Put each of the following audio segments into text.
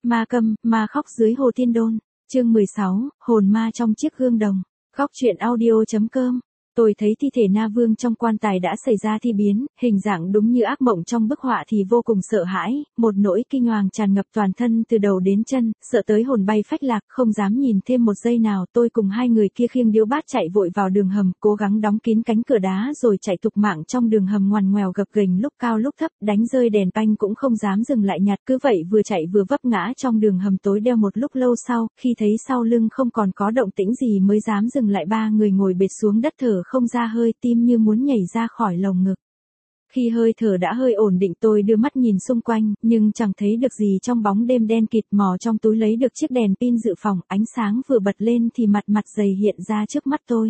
Ma câm, ma khóc dưới hồ Thiên Đôn. Chương 16, hồn ma trong chiếc gương đồng. Góc truyện audio.com. Tôi thấy thi thể Na Vương trong quan tài đã xảy ra thi biến, hình dạng đúng như ác mộng trong bức họa thì vô cùng sợ hãi, một nỗi kinh hoàng tràn ngập toàn thân từ đầu đến chân, sợ tới hồn bay phách lạc, không dám nhìn thêm một giây nào. Tôi cùng hai người kia khiêng điếu bát chạy vội vào đường hầm, cố gắng đóng kín cánh cửa đá rồi chạy thục mạng trong đường hầm ngoằn ngoèo gập ghềnh lúc cao lúc thấp, đánh rơi đèn panh cũng không dám dừng lại nhặt, cứ vậy vừa chạy vừa vấp ngã trong đường hầm tối đeo. Một lúc lâu sau, khi thấy sau lưng không còn có động tĩnh gì mới dám dừng lại. Ba người ngồi bệt xuống đất thở không ra hơi, tim như muốn nhảy ra khỏi lồng ngực. Khi hơi thở đã hơi ổn định tôi đưa mắt nhìn xung quanh, nhưng chẳng thấy được gì trong bóng đêm đen kịt. Mò trong túi lấy được chiếc đèn pin dự phòng, ánh sáng vừa bật lên thì mặt dày hiện ra trước mắt tôi.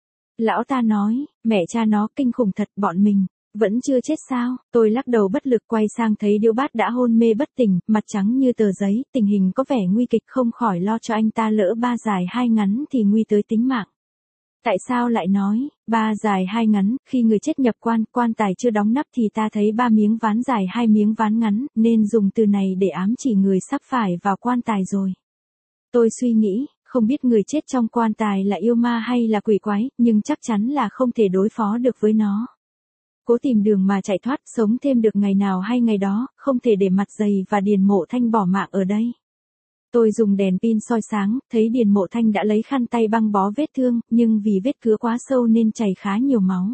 Lão ta nói, mẹ cha nó kinh khủng thật, bọn mình vẫn chưa chết sao? Tôi lắc đầu bất lực quay sang thấy Điêu Bát đã hôn mê bất tỉnh, mặt trắng như tờ giấy, tình hình có vẻ nguy kịch, không khỏi lo cho anh ta, lỡ ba dài hai ngắn thì nguy tới tính mạng. Tại sao lại nói, ba dài hai ngắn, khi người chết nhập quan tài chưa đóng nắp thì ta thấy ba miếng ván dài hai miếng ván ngắn, nên dùng từ này để ám chỉ người sắp phải vào quan tài rồi. Tôi suy nghĩ, không biết người chết trong quan tài là yêu ma hay là quỷ quái, nhưng chắc chắn là không thể đối phó được với nó. Cố tìm đường mà chạy thoát, sống thêm được ngày nào hay ngày đó, không thể để Mặt Dày và Điền Mộ Thanh bỏ mạng ở đây. Tôi dùng đèn pin soi sáng, thấy Điền Mộ Thanh đã lấy khăn tay băng bó vết thương, nhưng vì vết cứa quá sâu nên chảy khá nhiều máu.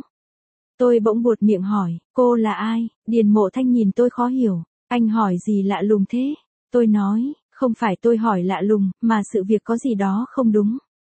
Tôi bỗng buột miệng hỏi, cô là ai? Điền Mộ Thanh nhìn tôi khó hiểu, anh hỏi gì lạ lùng thế? Tôi nói, không phải tôi hỏi lạ lùng, mà sự việc có gì đó không đúng.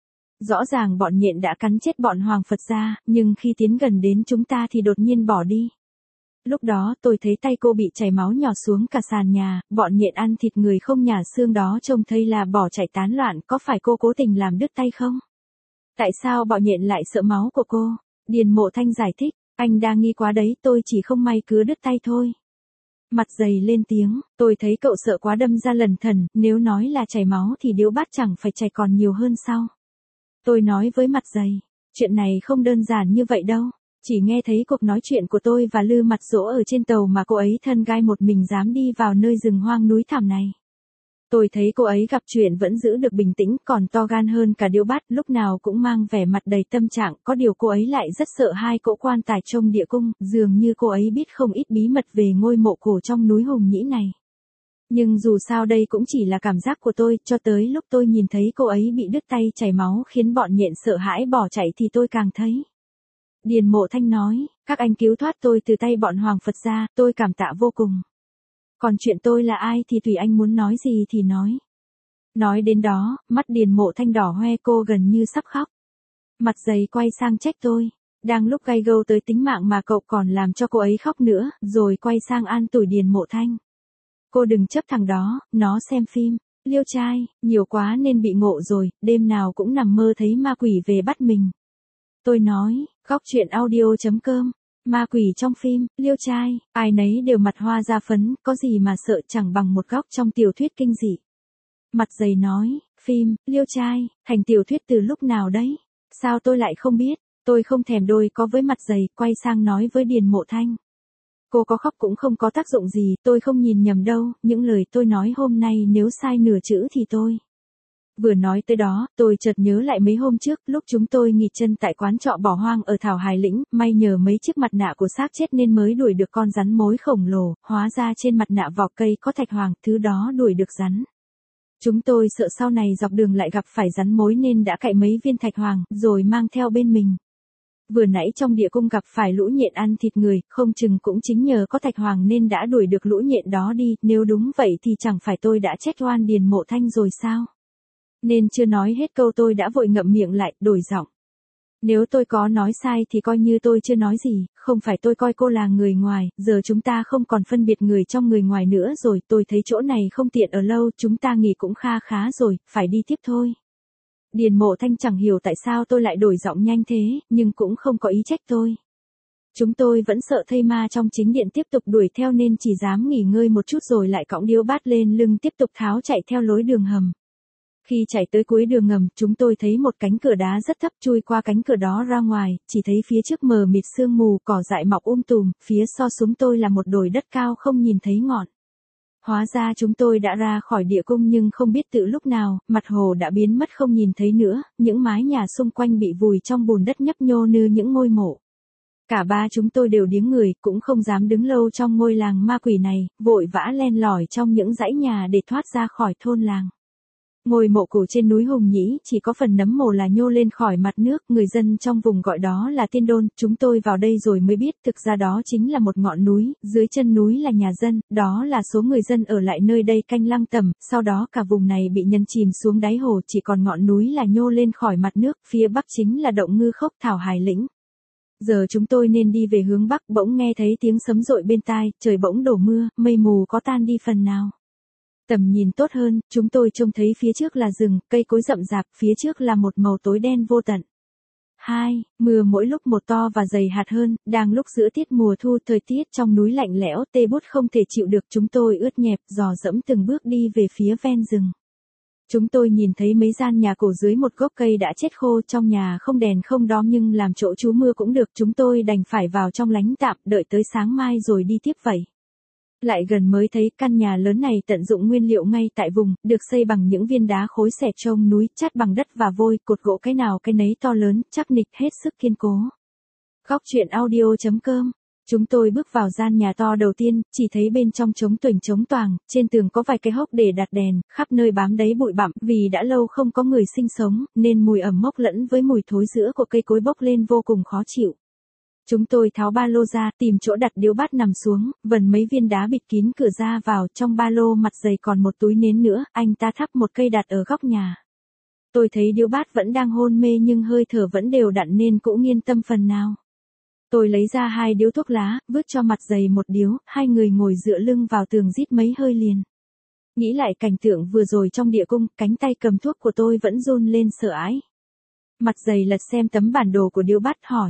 Rõ ràng bọn nhện đã cắn chết bọn Hoàng Phật gia, nhưng khi tiến gần đến chúng ta thì đột nhiên bỏ đi. Lúc đó tôi thấy tay cô bị chảy máu nhỏ xuống cả sàn nhà, bọn nhện ăn thịt người không nhả xương đó trông thấy là bỏ chạy tán loạn, có phải cô cố tình làm đứt tay không? Tại sao bọn nhện lại sợ máu của cô? Điền Mộ Thanh giải thích, anh đa nghi quá đấy, tôi chỉ không may cứa đứt tay thôi. Mặt Dày lên tiếng, tôi thấy cậu sợ quá đâm ra lần thần, nếu nói là chảy máu thì Điếu Bát chẳng phải chảy còn nhiều hơn sao? Tôi nói với Mặt Dày, chuyện này không đơn giản như vậy đâu. Chỉ nghe thấy cuộc nói chuyện của tôi và Lư Mặt Dỗ ở trên tàu mà cô ấy thân gai một mình dám đi vào nơi rừng hoang núi thảm này. Tôi thấy cô ấy gặp chuyện vẫn giữ được bình tĩnh, còn to gan hơn cả Điêu Bát, lúc nào cũng mang vẻ mặt đầy tâm trạng, có điều cô ấy lại rất sợ hai cỗ quan tài trong địa cung, dường như cô ấy biết không ít bí mật về ngôi mộ cổ trong núi Hùng Nhĩ này. Nhưng dù sao đây cũng chỉ là cảm giác của tôi, cho tới lúc tôi nhìn thấy cô ấy bị đứt tay chảy máu khiến bọn nhện sợ hãi bỏ chạy thì tôi càng thấy. Điền Mộ Thanh nói, các anh cứu thoát tôi từ tay bọn Hoàng Phật gia, tôi cảm tạ vô cùng. Còn chuyện tôi là ai thì tùy anh muốn nói gì thì nói. Nói đến đó, mắt Điền Mộ Thanh đỏ hoe, cô gần như sắp khóc. Mặt Dày quay sang trách tôi, đang lúc gay gâu tới tính mạng mà cậu còn làm cho cô ấy khóc nữa, rồi quay sang an ủi Điền Mộ Thanh. Cô đừng chấp thằng đó, nó xem phim, liêu trai, nhiều quá nên bị ngộ rồi, đêm nào cũng nằm mơ thấy ma quỷ về bắt mình. Tôi nói, góc truyện audio.com, ma quỷ trong phim, liêu trai, ai nấy đều mặt hoa da phấn, có gì mà sợ, chẳng bằng một góc trong tiểu thuyết kinh dị. Mặt Dày nói, phim, liêu trai, thành tiểu thuyết từ lúc nào đấy? Sao tôi lại không biết? Tôi không thèm đôi có với Mặt Dày, quay sang nói với Điền Mộ Thanh. Cô có khóc cũng không có tác dụng gì, tôi không nhìn nhầm đâu, những lời tôi nói hôm nay nếu sai nửa chữ thì tôi. Vừa nói tới đó, tôi chợt nhớ lại mấy hôm trước, lúc chúng tôi nghỉ chân tại quán trọ bỏ hoang ở Thảo Hải Lĩnh, may nhờ mấy chiếc mặt nạ của xác chết nên mới đuổi được con rắn mối khổng lồ, hóa ra trên mặt nạ vỏ cây có thạch hoàng, thứ đó đuổi được rắn. Chúng tôi sợ sau này dọc đường lại gặp phải rắn mối nên đã cạy mấy viên thạch hoàng, rồi mang theo bên mình. Vừa nãy trong địa cung gặp phải lũ nhện ăn thịt người, không chừng cũng chính nhờ có thạch hoàng nên đã đuổi được lũ nhện đó đi, nếu đúng vậy thì chẳng phải tôi đã trách oan Điền Mộ Thanh rồi sao? Nên chưa nói hết câu tôi đã vội ngậm miệng lại, đổi giọng. Nếu tôi có nói sai thì coi như tôi chưa nói gì, không phải tôi coi cô là người ngoài, giờ chúng ta không còn phân biệt người trong người ngoài nữa rồi, tôi thấy chỗ này không tiện ở lâu, chúng ta nghỉ cũng khá rồi, phải đi tiếp thôi. Điền Mộ Thanh chẳng hiểu tại sao tôi lại đổi giọng nhanh thế, nhưng cũng không có ý trách tôi. Chúng tôi vẫn sợ thây ma trong chính điện tiếp tục đuổi theo nên chỉ dám nghỉ ngơi một chút rồi lại cõng Điếu Bát lên lưng tiếp tục tháo chạy theo lối đường hầm. Khi chạy tới cuối đường ngầm, chúng tôi thấy một cánh cửa đá rất thấp, chui qua cánh cửa đó ra ngoài, chỉ thấy phía trước mờ mịt sương mù, cỏ dại mọc tùm, phía so súng tôi là một đồi đất cao không nhìn thấy ngọn. Hóa ra chúng tôi đã ra khỏi địa cung nhưng không biết từ lúc nào, mặt hồ đã biến mất không nhìn thấy nữa, những mái nhà xung quanh bị vùi trong bùn đất nhấp nhô như những ngôi mộ. Cả ba chúng tôi đều điếng người, cũng không dám đứng lâu trong ngôi làng ma quỷ này, vội vã len lỏi trong những dãy nhà để thoát ra khỏi thôn làng. Ngôi mộ cổ trên núi Hùng Nhĩ chỉ có phần nấm mồ là nhô lên khỏi mặt nước, người dân trong vùng gọi đó là Tiên Đôn, chúng tôi vào đây rồi mới biết thực ra đó chính là một ngọn núi, dưới chân núi là nhà dân, đó là số người dân ở lại nơi đây canh lăng tẩm, sau đó cả vùng này bị nhân chìm xuống đáy hồ, chỉ còn ngọn núi là nhô lên khỏi mặt nước, phía bắc chính là động Ngư Khốc Thảo Hải Lĩnh. Giờ chúng tôi nên đi về hướng bắc, bỗng nghe thấy tiếng sấm dội bên tai, trời bỗng đổ mưa, mây mù có tan đi phần nào. Tầm nhìn tốt hơn, chúng tôi trông thấy phía trước là rừng, cây cối rậm rạp, phía trước là một màu tối đen vô tận. 2. Mưa mỗi lúc một to và dày hạt hơn, đang lúc giữa tiết mùa thu, thời tiết trong núi lạnh lẽo, tê bút không thể chịu được, chúng tôi ướt nhẹp, dò dẫm từng bước đi về phía ven rừng. Chúng tôi nhìn thấy mấy gian nhà cổ dưới một gốc cây đã chết khô, trong nhà không đèn không đóm nhưng làm chỗ trú mưa cũng được, chúng tôi đành phải vào trong lánh tạm, đợi tới sáng mai rồi đi tiếp vậy. Lại gần mới thấy căn nhà lớn này tận dụng nguyên liệu ngay tại vùng, được xây bằng những viên đá khối xẻ trông núi, chát bằng đất và vôi, cột gỗ cái nào cái nấy to lớn, chắc nịch hết sức kiên cố. Góc truyện audio.com. Chúng tôi bước vào gian nhà to đầu tiên, chỉ thấy bên trong trống tuềnh trống toàng, trên tường có vài cái hốc để đặt đèn, khắp nơi bám đầy bụi bặm, vì đã lâu không có người sinh sống, nên mùi ẩm mốc lẫn với mùi thối rữa của cây cối bốc lên vô cùng khó chịu. Chúng tôi tháo ba lô ra, tìm chỗ đặt điếu bát nằm xuống, vần mấy viên đá bịt kín cửa ra vào, trong ba lô mặt dày còn một túi nến nữa, anh ta thắp một cây đặt ở góc nhà. Tôi thấy điếu bát vẫn đang hôn mê nhưng hơi thở vẫn đều đặn nên cũng yên tâm phần nào. Tôi lấy ra 2 điếu thuốc lá, vứt cho mặt dày một điếu, hai người ngồi dựa lưng vào tường rít mấy hơi liền. Nghĩ lại cảnh tượng vừa rồi trong địa cung, cánh tay cầm thuốc của tôi vẫn run lên sợ ái. Mặt dày lật xem tấm bản đồ của điếu bát hỏi.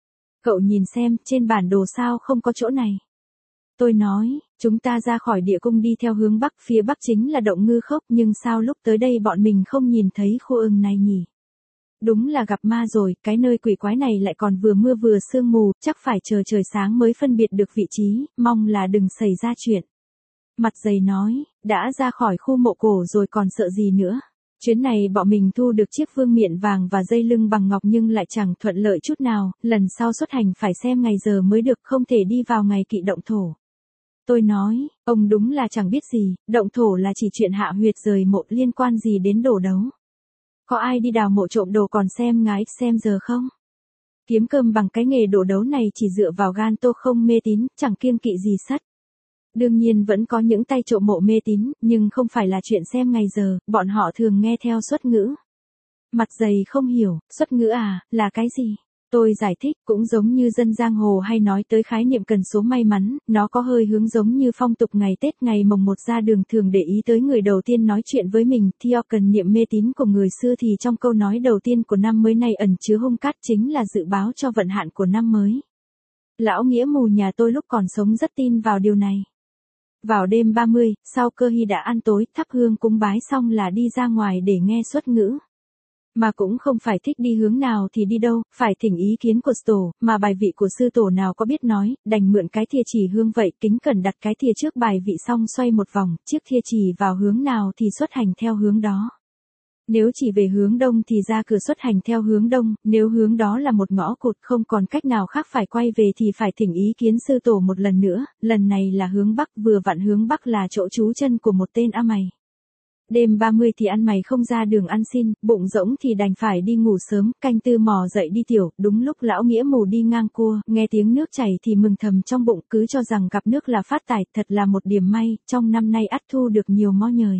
Cậu nhìn xem, trên bản đồ sao không có chỗ này. Tôi nói, chúng ta ra khỏi địa cung đi theo hướng bắc, phía bắc chính là động Ngư Khốc, nhưng sao lúc tới đây bọn mình không nhìn thấy khu ưng này nhỉ? Đúng là gặp ma rồi, cái nơi quỷ quái này lại còn vừa mưa vừa sương mù, chắc phải chờ trời sáng mới phân biệt được vị trí, mong là đừng xảy ra chuyện. Mặt dày nói, đã ra khỏi khu mộ cổ rồi còn sợ gì nữa. Chuyến này bọn mình thu được chiếc vương miện vàng và dây lưng bằng ngọc nhưng lại chẳng thuận lợi chút nào, lần sau xuất hành phải xem ngày giờ mới được, không thể đi vào ngày kỵ động thổ. Tôi nói, ông đúng là chẳng biết gì, động thổ là chỉ chuyện hạ huyệt rời mộ, liên quan gì đến đổ đấu. Có ai đi đào mộ trộm đồ còn xem ngái xem giờ không? Kiếm cơm bằng cái nghề đổ đấu này chỉ dựa vào gan tô không mê tín, chẳng kiêng kỵ gì sắt. Đương nhiên vẫn có những tay trộm mộ mê tín, nhưng không phải là chuyện xem ngày giờ, bọn họ thường nghe theo xuất ngữ. Mặt dày không hiểu, xuất ngữ à, là cái gì? Tôi giải thích, cũng giống như dân giang hồ hay nói tới khái niệm cần số may mắn, nó có hơi hướng giống như phong tục ngày Tết ngày mồng 1 ra đường thường để ý tới người đầu tiên nói chuyện với mình, theo cần niệm mê tín của người xưa thì trong câu nói đầu tiên của năm mới này ẩn chứa hung cát chính là dự báo cho vận hạn của năm mới. Lão nghĩa mù nhà tôi lúc còn sống rất tin vào điều này. Vào đêm 30, sau cơ hy đã ăn tối, thắp hương cúng bái xong là đi ra ngoài để nghe xuất ngữ. Mà cũng không phải thích đi hướng nào thì đi đâu, phải thỉnh ý kiến của tổ, mà bài vị của sư tổ nào có biết nói, đành mượn cái thìa chỉ hương vậy, kính cẩn đặt cái thìa trước bài vị xong xoay một vòng, chiếc thìa chỉ vào hướng nào thì xuất hành theo hướng đó. Nếu chỉ về hướng đông thì ra cửa xuất hành theo hướng đông, nếu hướng đó là một ngõ cụt không còn cách nào khác phải quay về thì phải thỉnh ý kiến sư tổ một lần nữa, lần này là hướng bắc, vừa vặn hướng bắc là chỗ trú chân của một tên A mày. Đêm 30 thì ăn mày không ra đường ăn xin, bụng rỗng thì đành phải đi ngủ sớm, canh tư mò dậy đi tiểu, đúng lúc lão nghĩa mù đi ngang cua, nghe tiếng nước chảy thì mừng thầm trong bụng, cứ cho rằng gặp nước là phát tài, thật là một điểm may, trong năm nay ắt thu được nhiều mo nhời.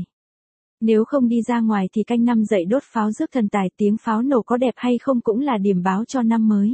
Nếu không đi ra ngoài thì canh năm dậy đốt pháo rước thần tài, tiếng pháo nổ có đẹp hay không cũng là điểm báo cho năm mới.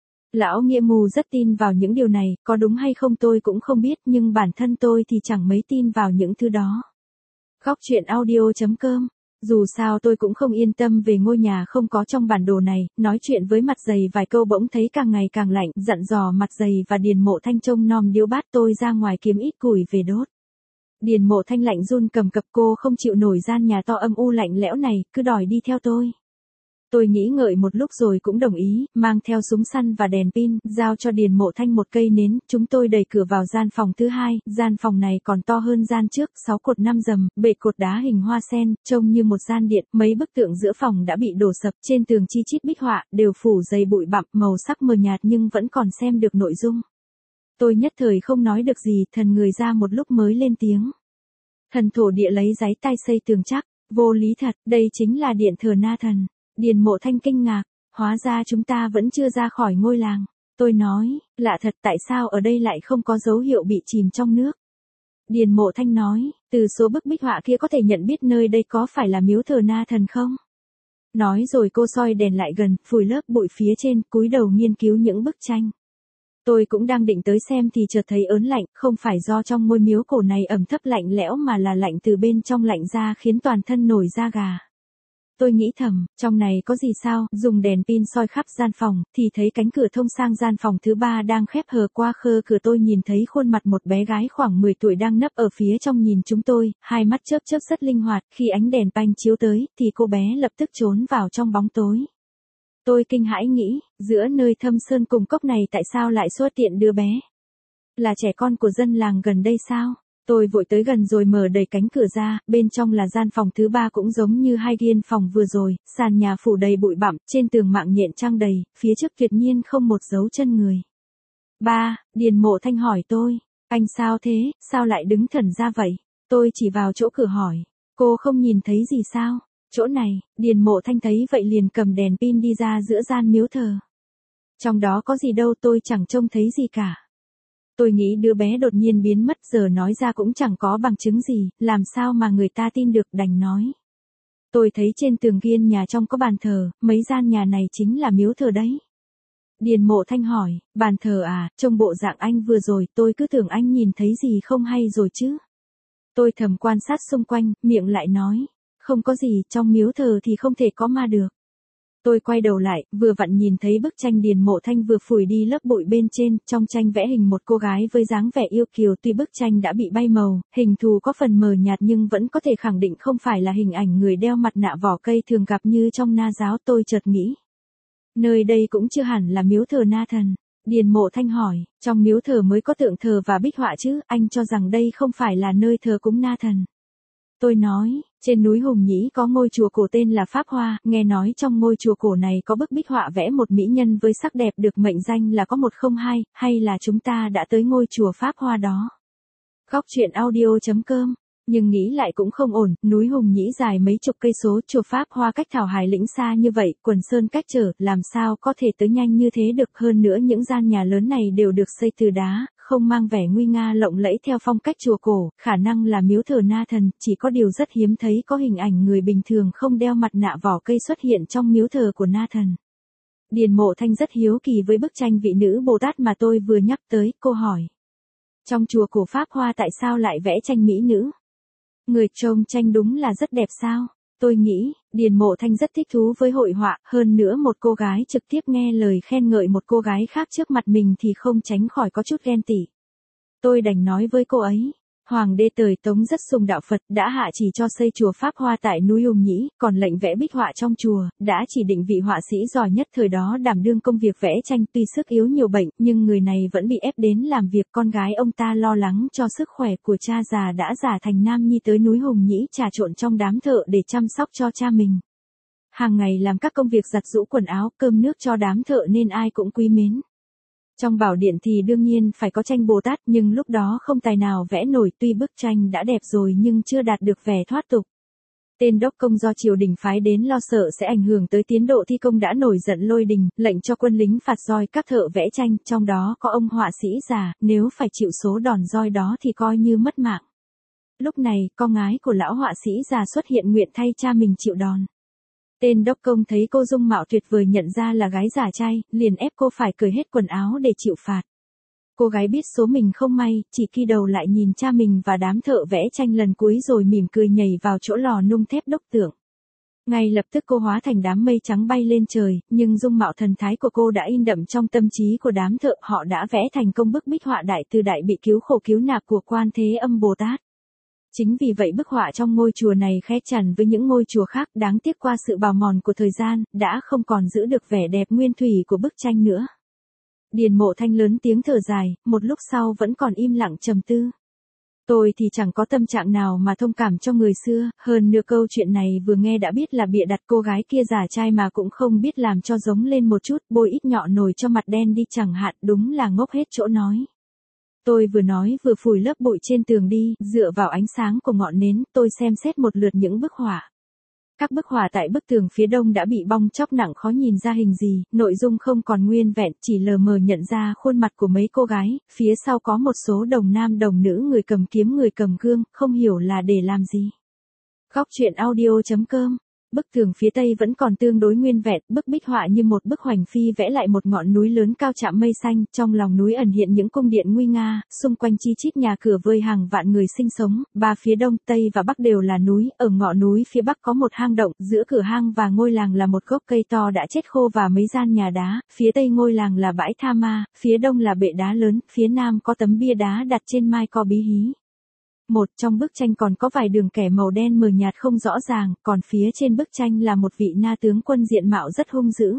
Lão nghĩa mù rất tin vào những điều này, có đúng hay không tôi cũng không biết nhưng bản thân tôi thì chẳng mấy tin vào những thứ đó. Góc truyện audio.com. Dù sao tôi cũng không yên tâm về ngôi nhà không có trong bản đồ này, nói chuyện với mặt dày vài câu bỗng thấy càng ngày càng lạnh, dặn dò mặt dày và Điền Mộ Thanh trông nom điếu bát, tôi ra ngoài kiếm ít củi về đốt. Điền Mộ Thanh lạnh run cầm cập, cô không chịu nổi gian nhà to âm u lạnh lẽo này, cứ đòi đi theo tôi. Tôi nghĩ ngợi một lúc rồi cũng đồng ý, mang theo súng săn và đèn pin, giao cho Điền Mộ Thanh một cây nến, chúng tôi đẩy cửa vào gian phòng thứ hai, gian phòng này còn to hơn gian trước, 6 cột 5 rầm, bệ cột đá hình hoa sen, trông như một gian điện, mấy bức tượng giữa phòng đã bị đổ sập, trên tường chi chít bích họa, đều phủ dày bụi bặm, màu sắc mờ nhạt nhưng vẫn còn xem được nội dung. Tôi nhất thời không nói được gì, thần người ra một lúc mới lên tiếng. Thần thổ địa lấy giấy tay xây tường chắc, vô lý thật, đây chính là điện thờ Na Thần. Điền Mộ Thanh kinh ngạc, hóa ra chúng ta vẫn chưa ra khỏi ngôi làng. Tôi nói, lạ thật tại sao ở đây lại không có dấu hiệu bị chìm trong nước. Điền Mộ Thanh nói, từ số bức bích họa kia có thể nhận biết nơi đây có phải là miếu thờ Na Thần không? Nói rồi cô soi đèn lại gần, phủi lớp bụi phía trên, cúi đầu nghiên cứu những bức tranh. Tôi cũng đang định tới xem thì chợt thấy ớn lạnh, không phải do trong ngôi miếu cổ này ẩm thấp lạnh lẽo mà là lạnh từ bên trong lạnh ra khiến toàn thân nổi da gà. Tôi nghĩ thầm, trong này có gì sao, dùng đèn pin soi khắp gian phòng, thì thấy cánh cửa thông sang gian phòng thứ ba đang khép hờ, qua khe cửa tôi nhìn thấy khuôn mặt một bé gái khoảng 10 tuổi đang nấp ở phía trong nhìn chúng tôi, hai mắt chớp chớp rất linh hoạt, khi ánh đèn panh chiếu tới, thì cô bé lập tức trốn vào trong bóng tối. Tôi kinh hãi nghĩ, giữa nơi thâm sơn cùng cốc này tại sao lại xuất hiện đứa bé? Là trẻ con của dân làng gần đây sao? Tôi vội tới gần rồi mở đẩy cánh cửa ra, bên trong là gian phòng thứ ba cũng giống như hai gian phòng vừa rồi, sàn nhà phủ đầy bụi bặm, trên tường mạng nhện trăng đầy, phía trước tuyệt nhiên không một dấu chân người. Ba, Điền Mộ Thanh hỏi tôi, anh sao thế, sao lại đứng thẩn ra vậy? Tôi chỉ vào chỗ cửa hỏi, cô không nhìn thấy gì sao? Chỗ này, Điền Mộ Thanh thấy vậy liền cầm đèn pin đi ra giữa gian miếu thờ. Trong đó có gì đâu, tôi chẳng trông thấy gì cả. Tôi nghĩ đứa bé đột nhiên biến mất, giờ nói ra cũng chẳng có bằng chứng gì, làm sao mà người ta tin được, đành nói. Tôi thấy trên tường kiên nhà trong có bàn thờ, mấy gian nhà này chính là miếu thờ đấy. Điền Mộ Thanh hỏi, bàn thờ à, trông bộ dạng anh vừa rồi, tôi cứ tưởng anh nhìn thấy gì không hay rồi chứ. Tôi thầm quan sát xung quanh, miệng lại nói, không có gì, trong miếu thờ thì không thể có ma được. Tôi quay đầu lại, vừa vặn nhìn thấy bức tranh Điền Mộ Thanh vừa phủi đi lớp bụi bên trên, trong tranh vẽ hình một cô gái với dáng vẻ yêu kiều, tuy bức tranh đã bị bay màu, hình thù có phần mờ nhạt nhưng vẫn có thể khẳng định không phải là hình ảnh người đeo mặt nạ vỏ cây thường gặp như trong Na giáo. Tôi chợt nghĩ, nơi đây cũng chưa hẳn là miếu thờ Na Thần. Điền Mộ Thanh hỏi, trong miếu thờ mới có tượng thờ và bích họa chứ, anh cho rằng đây không phải là nơi thờ cúng Na Thần. Tôi nói, trên núi Hùng Nhĩ có ngôi chùa cổ tên là Pháp Hoa, nghe nói trong ngôi chùa cổ này có bức bích họa vẽ một mỹ nhân với sắc đẹp được mệnh danh là có 102, hay là chúng ta đã tới ngôi chùa Pháp Hoa đó. Góc truyện audio.com, nhưng nghĩ lại cũng không ổn, núi Hùng Nhĩ dài mấy chục cây số, chùa Pháp Hoa cách Thảo Hải Lĩnh xa như vậy, quần sơn cách trở, làm sao có thể tới nhanh như thế được, hơn nữa những gian nhà lớn này đều được xây từ đá, không mang vẻ nguy nga lộng lẫy theo phong cách chùa cổ, khả năng là miếu thờ Na Thần, chỉ có điều rất hiếm thấy có hình ảnh người bình thường không đeo mặt nạ vỏ cây xuất hiện trong miếu thờ của Na Thần. Điền Mộ Thanh rất hiếu kỳ với bức tranh vị nữ Bồ Tát mà tôi vừa nhắc tới, cô hỏi. Trong chùa cổ Pháp Hoa tại sao lại vẽ tranh mỹ nữ? Người trông tranh đúng là rất đẹp sao? Tôi nghĩ, Điền Mộ Thanh rất thích thú với hội họa, hơn nữa một cô gái trực tiếp nghe lời khen ngợi một cô gái khác trước mặt mình thì không tránh khỏi có chút ghen tị. Tôi đành nói với cô ấy, Hoàng đế thời Tống rất sùng đạo Phật, đã hạ chỉ cho xây chùa Pháp Hoa tại núi Hùng Nhĩ, còn lệnh vẽ bích họa trong chùa, đã chỉ định vị họa sĩ giỏi nhất thời đó đảm đương công việc vẽ tranh. Tuy sức yếu nhiều bệnh, nhưng người này vẫn bị ép đến làm việc. Con gái ông ta lo lắng cho sức khỏe của cha già đã giả thành nam nhi tới núi Hùng Nhĩ trà trộn trong đám thợ để chăm sóc cho cha mình. Hàng ngày làm các công việc giặt giũ quần áo, cơm nước cho đám thợ nên ai cũng quý mến. Trong bảo điện thì đương nhiên phải có tranh Bồ Tát, nhưng lúc đó không tài nào vẽ nổi, tuy bức tranh đã đẹp rồi nhưng chưa đạt được vẻ thoát tục. Tên đốc công do triều đình phái đến lo sợ sẽ ảnh hưởng tới tiến độ thi công đã nổi giận lôi đình, lệnh cho quân lính phạt roi các thợ vẽ tranh, trong đó có ông họa sĩ già, nếu phải chịu số đòn roi đó thì coi như mất mạng. Lúc này, con gái của lão họa sĩ già xuất hiện nguyện thay cha mình chịu đòn. Tên đốc công thấy cô dung mạo tuyệt vời nhận ra là gái giả trai, liền ép cô phải cởi hết quần áo để chịu phạt. Cô gái biết số mình không may, chỉ khi đầu lại nhìn cha mình và đám thợ vẽ tranh lần cuối rồi mỉm cười nhảy vào chỗ lò nung thép đúc tượng. Ngay lập tức cô hóa thành đám mây trắng bay lên trời, nhưng dung mạo thần thái của cô đã in đậm trong tâm trí của đám thợ, họ đã vẽ thành công bức bích họa đại từ đại bi cứu khổ cứu nạn của Quan Thế Âm Bồ Tát. Chính vì vậy bức họa trong ngôi chùa này khác hẳn với những ngôi chùa khác, đáng tiếc qua sự bào mòn của thời gian, đã không còn giữ được vẻ đẹp nguyên thủy của bức tranh nữa. Điền Mộ Thanh lớn tiếng thở dài, một lúc sau vẫn còn im lặng trầm tư. Tôi thì chẳng có tâm trạng nào mà thông cảm cho người xưa, hơn nữa câu chuyện này vừa nghe đã biết là bịa đặt, cô gái kia giả trai mà cũng không biết làm cho giống lên một chút, bôi ít nhọ nồi cho mặt đen đi chẳng hạn, đúng là ngốc hết chỗ nói. Tôi vừa nói vừa phủi lớp bụi trên tường đi, dựa vào ánh sáng của ngọn nến, tôi xem xét một lượt những bức họa. Các bức họa tại bức tường phía đông đã bị bong tróc nặng khó nhìn ra hình gì, nội dung không còn nguyên vẹn, chỉ lờ mờ nhận ra khuôn mặt của mấy cô gái, phía sau có một số đồng nam đồng nữ, người cầm kiếm người cầm gương, không hiểu là để làm gì. Góc truyện audio.com. Bức tường phía tây vẫn còn tương đối nguyên vẹn, bức bích họa như một bức hoành phi vẽ lại một ngọn núi lớn cao chạm mây xanh, trong lòng núi ẩn hiện những cung điện nguy nga, xung quanh chi chít nhà cửa vơi hàng vạn người sinh sống, ba phía đông, tây và bắc đều là núi, ở ngọn núi phía bắc có một hang động, giữa cửa hang và ngôi làng là một gốc cây to đã chết khô và mấy gian nhà đá, phía tây ngôi làng là bãi tha ma, phía đông là bệ đá lớn, phía nam có tấm bia đá đặt trên mai co bí hí. Trong bức tranh còn có vài đường kẻ màu đen mờ nhạt không rõ ràng, còn phía trên bức tranh là một vị na tướng quân diện mạo rất hung dữ.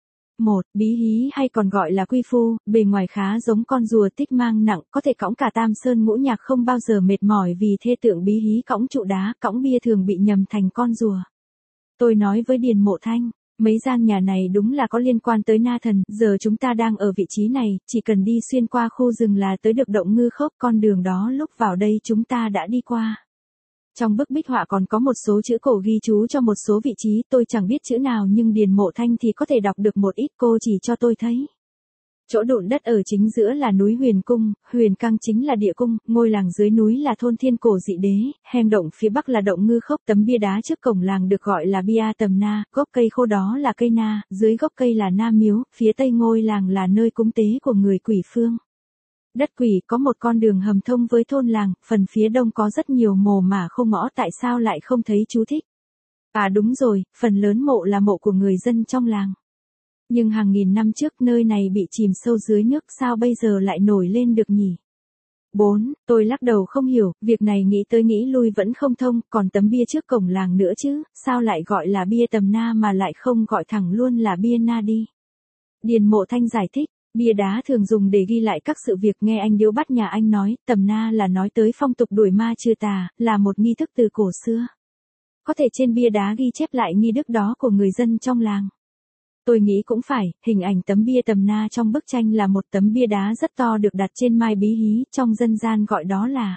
Bí hí hay còn gọi là quy phu, bề ngoài khá giống con rùa tích mang nặng, có thể cõng cả Tam Sơn Ngũ Nhạc không bao giờ mệt mỏi vì thê tượng bí hí cõng trụ đá, cõng bia thường bị nhầm thành con rùa. Tôi nói với Điền Mộ Thanh, mấy gian nhà này đúng là có liên quan tới na thần, giờ chúng ta đang ở vị trí này, chỉ cần đi xuyên qua khu rừng là tới được động Ngư Khốc, con đường đó lúc vào đây chúng ta đã đi qua. Trong bức bích họa còn có một số chữ cổ ghi chú cho một số vị trí, tôi chẳng biết chữ nào nhưng Điền Mộ Thanh thì có thể đọc được một ít, cô chỉ cho tôi thấy. Chỗ đụn đất ở chính giữa là núi Huyền Cung, Huyền Căng chính là địa cung, ngôi làng dưới núi là thôn Thiên Cổ Dị Đế, hang động phía bắc là động Ngư Khốc, tấm bia đá trước cổng làng được gọi là bia tầm na, gốc cây khô đó là cây na, dưới gốc cây là na miếu, phía tây ngôi làng là nơi cúng tế của người quỷ phương. Đất quỷ có một con đường hầm thông với thôn làng, phần phía đông có rất nhiều mồ mà không ngõ, tại sao lại không thấy chú thích? À đúng rồi, phần lớn mộ là mộ của người dân trong làng. Nhưng hàng nghìn năm trước nơi này bị chìm sâu dưới nước, sao bây giờ lại nổi lên được nhỉ? Tôi lắc đầu không hiểu, việc này nghĩ tới nghĩ lui vẫn không thông, còn tấm bia trước cổng làng nữa chứ, sao lại gọi là bia tầm na mà lại không gọi thẳng luôn là bia na đi? Điền Mộ Thanh giải thích, bia đá thường dùng để ghi lại các sự việc, nghe anh Điếu Bắt nhà anh nói, tầm na là nói tới phong tục đuổi ma trừ tà, là một nghi thức từ cổ xưa. Có thể trên bia đá ghi chép lại nghi thức đó của người dân trong làng. Tôi nghĩ cũng phải, hình ảnh tấm bia tầm na trong bức tranh là một tấm bia đá rất to được đặt trên mai bí hí, trong dân gian gọi đó là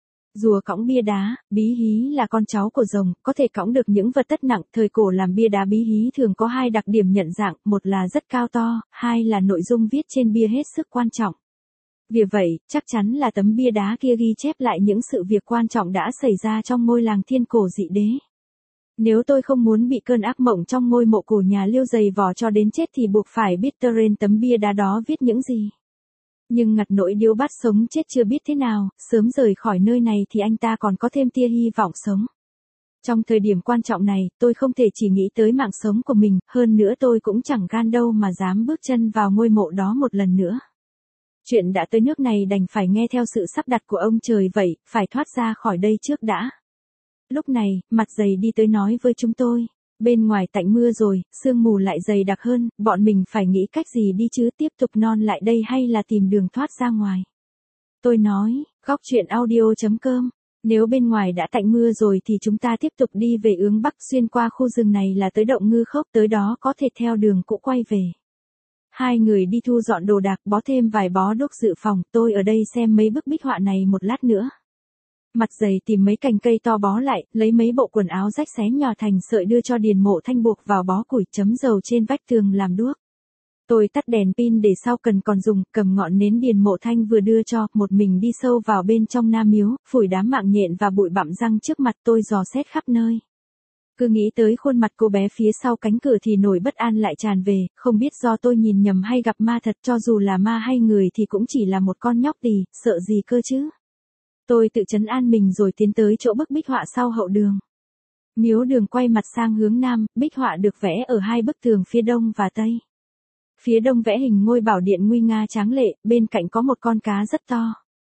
rùa cõng bia đá. Bí hí là con cháu của rồng, có thể cõng được những vật tất nặng, thời cổ làm bia đá bí hí thường có hai đặc điểm nhận dạng, một là rất cao to, hai là nội dung viết trên bia hết sức quan trọng. Vì vậy, chắc chắn là tấm bia đá kia ghi chép lại những sự việc quan trọng đã xảy ra trong ngôi làng Thiên Cổ Dị Đế. Nếu tôi không muốn bị cơn ác mộng trong ngôi mộ cổ nhà Liêu dày vò cho đến chết thì buộc phải biết trên tấm bia đá đó viết những gì. Nhưng ngặt nỗi Điếu Bắt sống chết chưa biết thế nào, sớm rời khỏi nơi này thì anh ta còn có thêm tia hy vọng sống. Trong thời điểm quan trọng này, tôi không thể chỉ nghĩ tới mạng sống của mình, hơn nữa tôi cũng chẳng gan đâu mà dám bước chân vào ngôi mộ đó một lần nữa. Chuyện đã tới nước này đành phải nghe theo sự sắp đặt của ông trời vậy, phải thoát ra khỏi đây trước đã. Lúc này, Mặt Dày đi tới nói với chúng tôi, bên ngoài tạnh mưa rồi, sương mù lại dày đặc hơn, bọn mình phải nghĩ cách gì đi chứ, tiếp tục non lại đây hay là tìm đường thoát ra ngoài. Tôi nói, góc truyện audio.com, nếu bên ngoài đã tạnh mưa rồi thì chúng ta tiếp tục đi về hướng bắc, xuyên qua khu rừng này là tới động Ngư Khốc, tới đó có thể theo đường cũ quay về. Hai người đi thu dọn đồ đạc, bó thêm vài bó đuốc dự phòng, tôi ở đây xem mấy bức bích họa này một lát nữa. Mặt Dày tìm mấy cành cây to bó lại, lấy mấy bộ quần áo rách xé nhỏ thành sợi đưa cho Điền Mộ Thanh buộc vào bó củi, chấm dầu trên vách tường làm đuốc. Tôi tắt đèn pin để sau cần còn dùng, cầm ngọn nến Điền Mộ Thanh vừa đưa cho, một mình đi sâu vào bên trong Nam Miếu, phủi đám mạng nhện và bụi bặm răng trước mặt tôi dò xét khắp nơi. Cứ nghĩ tới khuôn mặt cô bé phía sau cánh cửa thì nỗi bất an lại tràn về, không biết do tôi nhìn nhầm hay gặp ma thật, cho dù là ma hay người thì cũng chỉ là một con nhóc tỳ, sợ gì cơ chứ. Tôi tự trấn an mình rồi tiến tới chỗ bức bích họa sau hậu đường. Miếu đường quay mặt sang hướng nam, bích họa được vẽ ở hai bức tường phía đông và tây. Phía đông vẽ hình ngôi bảo điện nguy nga tráng lệ, bên cạnh có một con cá rất to.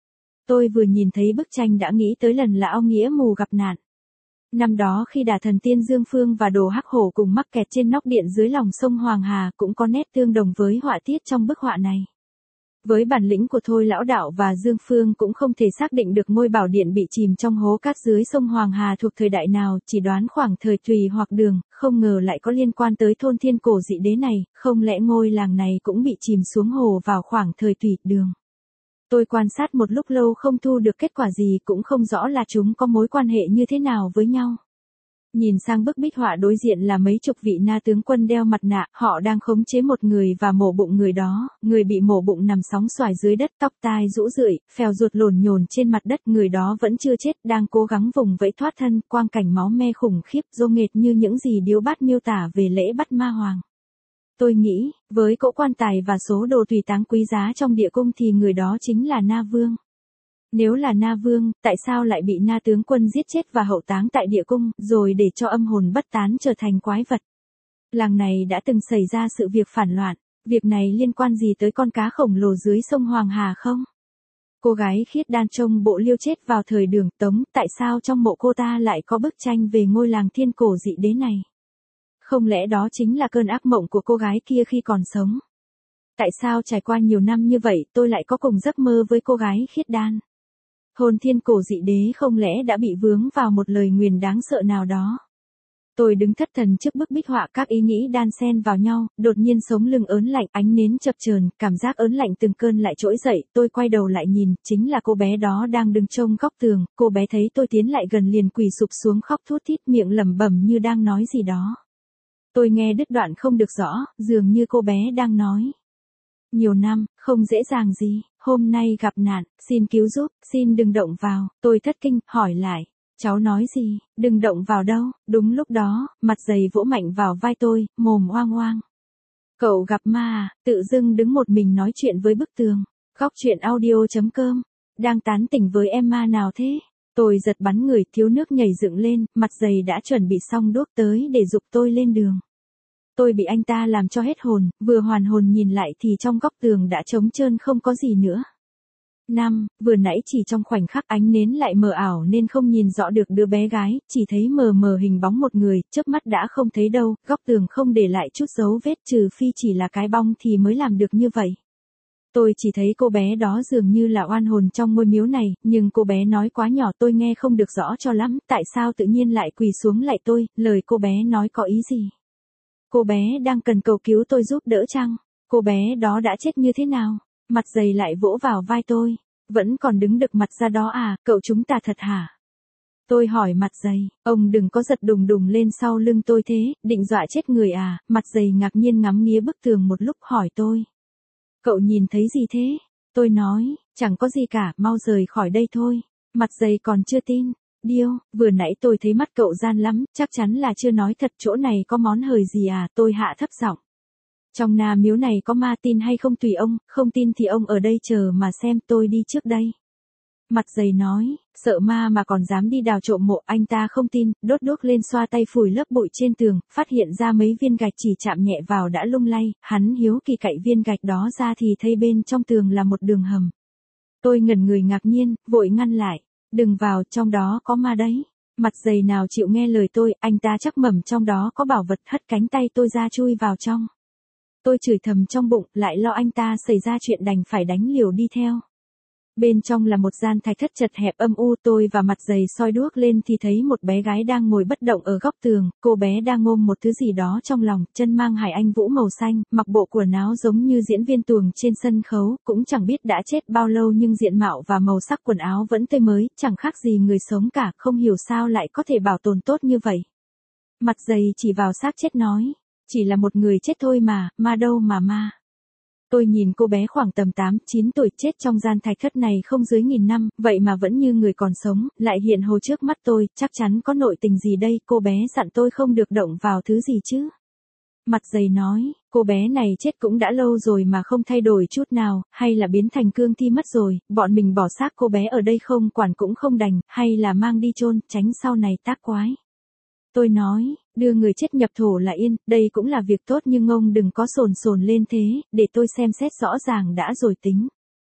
Tôi vừa nhìn thấy bức tranh đã nghĩ tới lần lão nghĩa mù gặp nạn. Năm đó khi đả thần tiên Dương Phương và Đồ Hắc Hổ cùng mắc kẹt trên nóc điện dưới lòng sông Hoàng Hà cũng có nét tương đồng với họa tiết trong bức họa này. Với bản lĩnh của Thôi Lão Đạo và Dương Phương cũng không thể xác định được ngôi bảo điện bị chìm trong hố cát dưới sông Hoàng Hà thuộc thời đại nào, chỉ đoán khoảng thời Tùy hoặc Đường, không ngờ lại có liên quan tới thôn thiên cổ dị đế này, không lẽ ngôi làng này cũng bị chìm xuống hồ vào khoảng thời Tùy, Đường. Tôi quan sát một lúc lâu không thu được kết quả gì, cũng không rõ là chúng có mối quan hệ như thế nào với nhau. Nhìn sang bức bích họa đối diện là mấy chục vị na tướng quân đeo mặt nạ, họ đang khống chế một người và mổ bụng người đó, người bị mổ bụng nằm sóng xoài dưới đất, tóc tai rũ rượi, phèo ruột lổn nhổn trên mặt đất, người đó vẫn chưa chết, đang cố gắng vùng vẫy thoát thân, quang cảnh máu me khủng khiếp, rô nghệt như những gì điếu bát miêu tả về lễ bắt ma hoàng. Tôi nghĩ, với cỗ quan tài và số đồ tùy táng quý giá trong địa cung thì người đó chính là Na Vương. Nếu là Na Vương, tại sao lại bị Na tướng quân giết chết và hậu táng tại địa cung, rồi để cho âm hồn bất tán trở thành quái vật? Làng này đã từng xảy ra sự việc phản loạn, việc này liên quan gì tới con cá khổng lồ dưới sông Hoàng Hà không? Cô gái Khiết Đan trông bộ Liêu chết vào thời Đường Tống, tại sao trong mộ cô ta lại có bức tranh về ngôi làng thiên cổ dị đế này? Không lẽ đó chính là cơn ác mộng của cô gái kia khi còn sống? Tại sao trải qua nhiều năm như vậy tôi lại có cùng giấc mơ với cô gái Khiết Đan? Hồn thiên cổ dị đế không lẽ đã bị vướng vào một lời nguyền đáng sợ nào đó? Tôi đứng thất thần trước bức bích họa, các ý nghĩ đan xen vào nhau, đột nhiên sống lưng ớn lạnh, ánh nến chập chờn, cảm giác ớn lạnh từng cơn lại trỗi dậy, tôi quay đầu lại nhìn, chính là cô bé đó đang đứng trông góc tường, cô bé thấy tôi tiến lại gần liền quỳ sụp xuống khóc thút thít, miệng lẩm bẩm như đang nói gì đó. Tôi nghe đứt đoạn không được rõ, dường như cô bé đang nói. Nhiều năm, không dễ dàng gì, hôm nay gặp nạn, xin cứu giúp, xin đừng động vào, tôi thất kinh, hỏi lại. Cháu nói gì, đừng động vào đâu, đúng lúc đó, mặt dày vỗ mạnh vào vai tôi, mồm oang oang. Cậu gặp ma à, tự dưng đứng một mình nói chuyện với bức tường. Góc truyện audio.com, đang tán tỉnh với em ma nào thế? Tôi giật bắn người, thiếu nước nhảy dựng lên, mặt dày đã chuẩn bị xong đuốc tới để giục tôi lên đường. Tôi bị anh ta làm cho hết hồn, vừa hoàn hồn nhìn lại thì trong góc tường đã trống trơn không có gì nữa. Vừa nãy chỉ trong khoảnh khắc ánh nến lại mờ ảo nên không nhìn rõ được đứa bé gái, chỉ thấy mờ mờ hình bóng một người, chớp mắt đã không thấy đâu, góc tường không để lại chút dấu vết trừ phi chỉ là cái bong thì mới làm được như vậy. Tôi chỉ thấy cô bé đó dường như là oan hồn trong ngôi miếu này, nhưng cô bé nói quá nhỏ tôi nghe không được rõ cho lắm, tại sao tự nhiên lại quỳ xuống lại tôi, lời cô bé nói có ý gì? Cô bé đang cần cầu cứu tôi giúp đỡ chăng? Cô bé đó đã chết như thế nào? Mặt dày lại vỗ vào vai tôi. Vẫn còn đứng đực mặt ra đó à, cậu chúng ta thật hả? Tôi hỏi mặt dày, ông đừng có giật đùng đùng lên sau lưng tôi thế, định dọa chết người à? Mặt dày ngạc nhiên ngắm nghía bức tường một lúc hỏi tôi. Cậu nhìn thấy gì thế? Tôi nói, chẳng có gì cả, mau rời khỏi đây thôi. Mặt dày còn chưa tin. Điêu, vừa nãy tôi thấy mắt cậu gian lắm, chắc chắn là chưa nói thật, chỗ này có món hời gì à? Tôi hạ thấp giọng. Trong Na miếu này có ma, tin hay không tùy ông, không tin thì ông ở đây chờ mà xem, tôi đi trước đây. Mặt dày nói, sợ ma mà còn dám đi đào trộm mộ, anh ta không tin, đốt đuốc lên xoa tay phủi lớp bụi trên tường, phát hiện ra mấy viên gạch chỉ chạm nhẹ vào đã lung lay, hắn hiếu kỳ cạy viên gạch đó ra thì thấy bên trong tường là một đường hầm. Tôi ngẩn người ngạc nhiên, vội ngăn lại, đừng vào, trong đó có ma đấy. Mặt dày nào chịu nghe lời tôi, anh ta chắc mẩm trong đó có bảo vật, hất cánh tay tôi ra chui vào trong. Tôi chửi thầm trong bụng, lại lo anh ta xảy ra chuyện đành phải đánh liều đi theo. Bên trong là một gian thạch thất chật hẹp âm u, tôi và mặt dày soi đuốc lên thì thấy một bé gái đang ngồi bất động ở góc tường, cô bé đang ôm một thứ gì đó trong lòng, chân mang hải anh vũ màu xanh, mặc bộ quần áo giống như diễn viên tuồng trên sân khấu, cũng chẳng biết đã chết bao lâu nhưng diện mạo và màu sắc quần áo vẫn tươi mới, chẳng khác gì người sống cả, không hiểu sao lại có thể bảo tồn tốt như vậy. Mặt dày chỉ vào xác chết nói. Chỉ là một người chết thôi mà, ma đâu mà ma. Tôi nhìn cô bé khoảng tầm 8-9 tuổi chết trong gian thạch thất này không dưới 1000 năm, vậy mà vẫn như người còn sống, lại hiện hồ trước mắt tôi, chắc chắn có nội tình gì đây, cô bé dặn tôi không được động vào thứ gì chứ. Mặt dày nói, cô bé này chết cũng đã lâu rồi mà không thay đổi chút nào, hay là biến thành cương thi mất rồi, bọn mình bỏ xác cô bé ở đây không quản cũng không đành, hay là mang đi chôn, tránh sau này tác quái. Tôi nói, đưa người chết nhập thổ là yên, đây cũng là việc tốt nhưng ông đừng có sồn lên thế, để tôi xem xét rõ ràng đã rồi tính.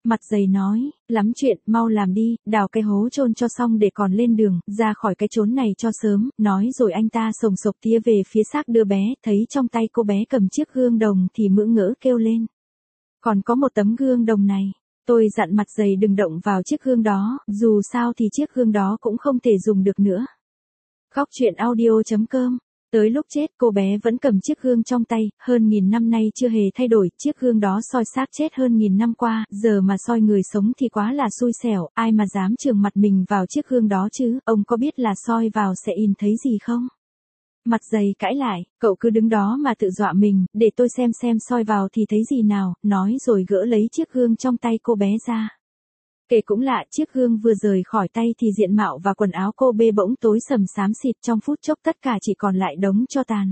Mặt dày nói, lắm chuyện, mau làm đi, đào cái hố chôn cho xong để còn lên đường, ra khỏi cái chốn này cho sớm, nói rồi anh ta sồng sộc tia về phía xác đứa bé, thấy trong tay cô bé cầm chiếc gương đồng thì mỡ ngỡ kêu lên. Còn có một tấm gương đồng này. Tôi dặn mặt dày đừng động vào chiếc gương đó, dù sao thì chiếc gương đó cũng không thể dùng được nữa. Khóc chuyện audio.com. Tới lúc chết cô bé vẫn cầm chiếc gương trong tay, hơn 1000 năm nay chưa hề thay đổi, chiếc gương đó soi xác chết hơn 1000 năm qua, giờ mà soi người sống thì quá là xui xẻo, ai mà dám chườm mặt mình vào chiếc gương đó chứ, ông có biết là soi vào sẽ in thấy gì không? Mặt dày cãi lại, cậu cứ đứng đó mà tự dọa mình, để tôi xem soi vào thì thấy gì nào, nói rồi gỡ lấy chiếc gương trong tay cô bé ra. Kể cũng lạ, chiếc gương vừa rời khỏi tay thì diện mạo và quần áo cô bé bỗng tối sầm xám xịt, trong phút chốc tất cả chỉ còn lại đống tro tàn.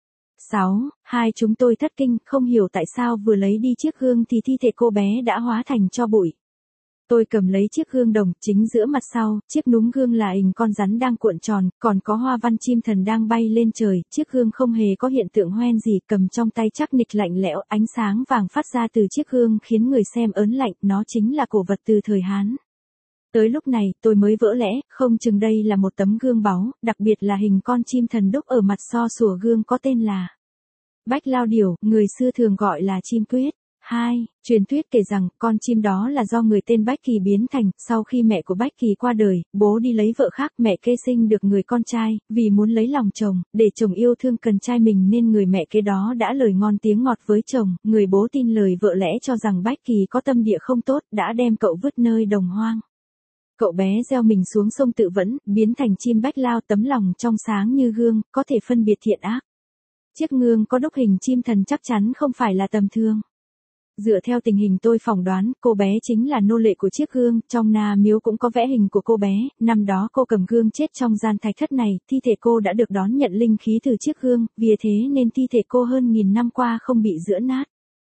6. Hai chúng tôi thất kinh, không hiểu tại sao vừa lấy đi chiếc gương thì thi thể cô bé đã hóa thành tro bụi. Tôi cầm lấy chiếc gương đồng, chính giữa mặt sau, chiếc núm gương là hình con rắn đang cuộn tròn, còn có hoa văn chim thần đang bay lên trời, chiếc gương không hề có hiện tượng hoen gì, cầm trong tay chắc nịch lạnh lẽo, ánh sáng vàng phát ra từ chiếc gương khiến người xem ớn lạnh, nó chính là cổ vật từ thời Hán. Tới lúc này, tôi mới vỡ lẽ, không chừng đây là một tấm gương báu, đặc biệt là hình con chim thần đúc ở mặt so sủa gương có tên là Bách Lao Điểu, người xưa thường gọi là chim quyết. 2. Truyền thuyết kể rằng, con chim đó là do người tên Bách Kỳ biến thành, sau khi mẹ của Bách Kỳ qua đời, bố đi lấy vợ khác, mẹ kế sinh được người con trai, vì muốn lấy lòng chồng, để chồng yêu thương cần trai mình nên người mẹ kế đó đã lời ngon tiếng ngọt với chồng, người bố tin lời vợ lẽ cho rằng Bách Kỳ có tâm địa không tốt, đã đem cậu vứt nơi đồng hoang. Cậu bé gieo mình xuống sông tự vẫn, biến thành chim bách lao, tấm lòng trong sáng như gương, có thể phân biệt thiện ác. Chiếc gương có đúc hình chim thần chắc chắn không phải là tầm thường. Dựa theo tình hình tôi phỏng đoán, cô bé chính là nô lệ của chiếc gương, trong Na miếu cũng có vẽ hình của cô bé, năm đó cô cầm gương chết trong gian thạch thất này, thi thể cô đã được đón nhận linh khí từ chiếc gương, vì thế nên thi thể cô hơn 1000 năm qua không bị giữa nát.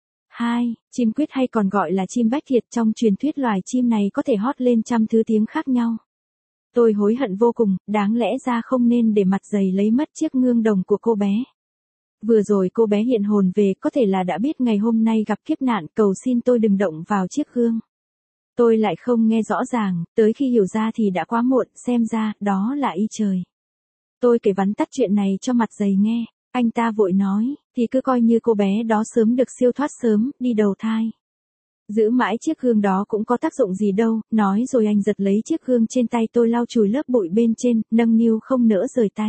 2. Chim quyết hay còn gọi là chim bách thiệt, trong truyền thuyết loài chim này có thể hót lên trăm thứ tiếng khác nhau. Tôi hối hận vô cùng, đáng lẽ ra không nên để mặt dày lấy mất chiếc gương đồng của cô bé. Vừa rồi cô bé hiện hồn về, có thể là đã biết ngày hôm nay gặp kiếp nạn, cầu xin tôi đừng động vào chiếc gương. Tôi lại không nghe rõ ràng, tới khi hiểu ra thì đã quá muộn, xem ra, đó là ý trời. Tôi kể vắn tắt chuyện này cho mặt dày nghe, anh ta vội nói, thì cứ coi như cô bé đó sớm được siêu thoát sớm, đi đầu thai. Giữ mãi chiếc gương đó cũng có tác dụng gì đâu, nói rồi anh giật lấy chiếc gương trên tay tôi lau chùi lớp bụi bên trên, nâng niu không nỡ rời tay.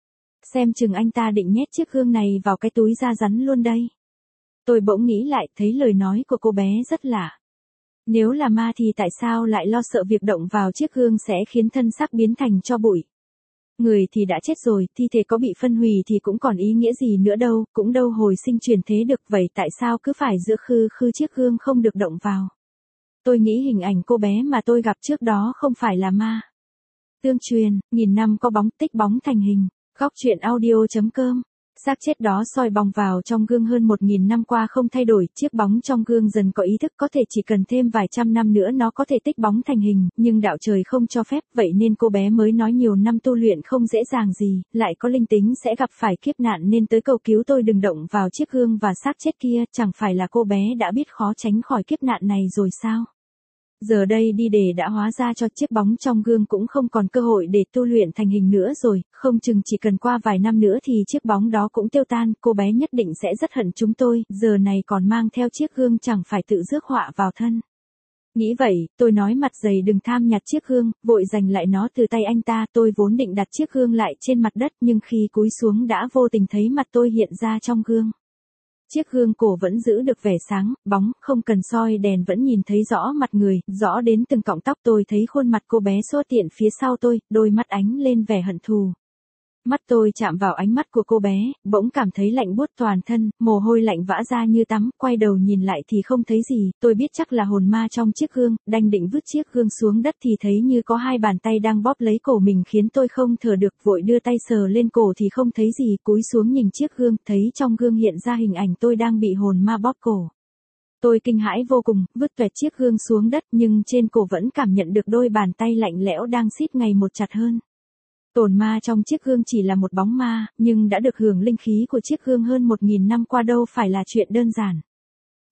Xem chừng anh ta định nhét chiếc gương này vào cái túi da rắn luôn đây. Tôi bỗng nghĩ lại, thấy lời nói của cô bé rất lạ. Nếu là ma thì tại sao lại lo sợ việc động vào chiếc gương sẽ khiến thân xác biến thành tro bụi. Người thì đã chết rồi, thi thể có bị phân hủy thì cũng còn ý nghĩa gì nữa đâu, cũng đâu hồi sinh chuyển thế được, vậy tại sao cứ phải giữ khư chiếc gương không được động vào. Tôi nghĩ hình ảnh cô bé mà tôi gặp trước đó không phải là ma. Tương truyền, 1000 năm có bóng, tích bóng thành hình. Khóc chuyện audio.com. Xác chết đó soi bóng vào trong gương hơn 1000 năm qua không thay đổi, chiếc bóng trong gương dần có ý thức, có thể chỉ cần thêm vài trăm năm nữa nó có thể tích bóng thành hình, nhưng đạo trời không cho phép, vậy nên cô bé mới nói nhiều năm tu luyện không dễ dàng gì, lại có linh tính sẽ gặp phải kiếp nạn nên tới cầu cứu tôi đừng động vào chiếc gương và xác chết kia, chẳng phải là cô bé đã biết khó tránh khỏi kiếp nạn này rồi sao? Giờ đây đi để đã hóa ra cho chiếc bóng trong gương cũng không còn cơ hội để tu luyện thành hình nữa rồi, không chừng chỉ cần qua vài năm nữa thì chiếc bóng đó cũng tiêu tan, cô bé nhất định sẽ rất hận chúng tôi, giờ này còn mang theo chiếc gương chẳng phải tự rước họa vào thân. Nghĩ vậy, tôi nói mặt dày đừng tham nhặt chiếc gương, vội giành lại nó từ tay anh ta, tôi vốn định đặt chiếc gương lại trên mặt đất nhưng khi cúi xuống đã vô tình thấy mặt tôi hiện ra trong gương. Chiếc gương cổ vẫn giữ được vẻ sáng, bóng, không cần soi đèn vẫn nhìn thấy rõ mặt người, rõ đến từng cọng tóc. Tôi thấy khuôn mặt cô bé xuất hiện phía sau tôi, đôi mắt ánh lên vẻ hận thù. Mắt tôi chạm vào ánh mắt của cô bé, bỗng cảm thấy lạnh buốt toàn thân, mồ hôi lạnh vã ra như tắm, quay đầu nhìn lại thì không thấy gì, tôi biết chắc là hồn ma trong chiếc gương, đành định vứt chiếc gương xuống đất thì thấy như có hai bàn tay đang bóp lấy cổ mình khiến tôi không thở được, vội đưa tay sờ lên cổ thì không thấy gì, cúi xuống nhìn chiếc gương, thấy trong gương hiện ra hình ảnh tôi đang bị hồn ma bóp cổ. Tôi kinh hãi vô cùng, vứt tuẹt chiếc gương xuống đất nhưng trên cổ vẫn cảm nhận được đôi bàn tay lạnh lẽo đang siết ngày một chặt hơn. Tồn ma trong chiếc gương chỉ là một bóng ma, nhưng đã được hưởng linh khí của chiếc gương hơn 1000 năm qua đâu phải là chuyện đơn giản.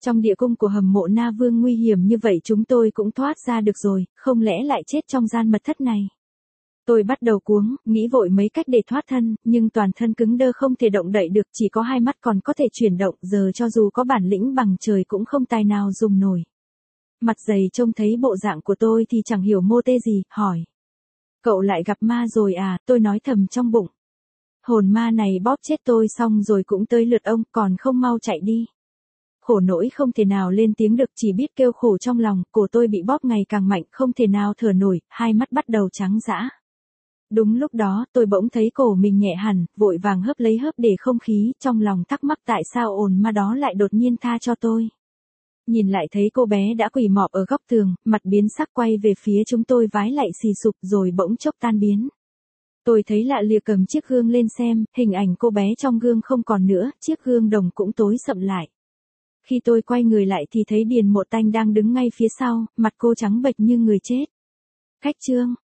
Trong địa cung của hầm mộ Na Vương nguy hiểm như vậy chúng tôi cũng thoát ra được rồi, không lẽ lại chết trong gian mật thất này. Tôi bắt đầu cuống, nghĩ vội mấy cách để thoát thân, nhưng toàn thân cứng đơ không thể động đậy được, chỉ có hai mắt còn có thể chuyển động, giờ cho dù có bản lĩnh bằng trời cũng không tài nào dùng nổi. Mặt dày trông thấy bộ dạng của tôi thì chẳng hiểu mô tê gì, hỏi. Cậu lại gặp ma rồi à, tôi nói thầm trong bụng. Hồn ma này bóp chết tôi xong rồi cũng tới lượt ông, còn không mau chạy đi. Khổ nỗi không thể nào lên tiếng được, chỉ biết kêu khổ trong lòng, cổ tôi bị bóp ngày càng mạnh, không thể nào thở nổi, hai mắt bắt đầu trắng dã. Đúng lúc đó, tôi bỗng thấy cổ mình nhẹ hẳn, vội vàng hớp lấy hớp để không khí, trong lòng thắc mắc tại sao hồn ma đó lại đột nhiên tha cho tôi. Nhìn lại thấy cô bé đã quỳ mọp ở góc tường, mặt biến sắc quay về phía chúng tôi vái lạy xì sụp rồi bỗng chốc tan biến. Tôi thấy lạ lịa cầm chiếc gương lên xem, hình ảnh cô bé trong gương không còn nữa, chiếc gương đồng cũng tối sậm lại. Khi tôi quay người lại thì thấy Điền Mộ Tanh đang đứng ngay phía sau, mặt cô trắng bệch như người chết. Khách Trương,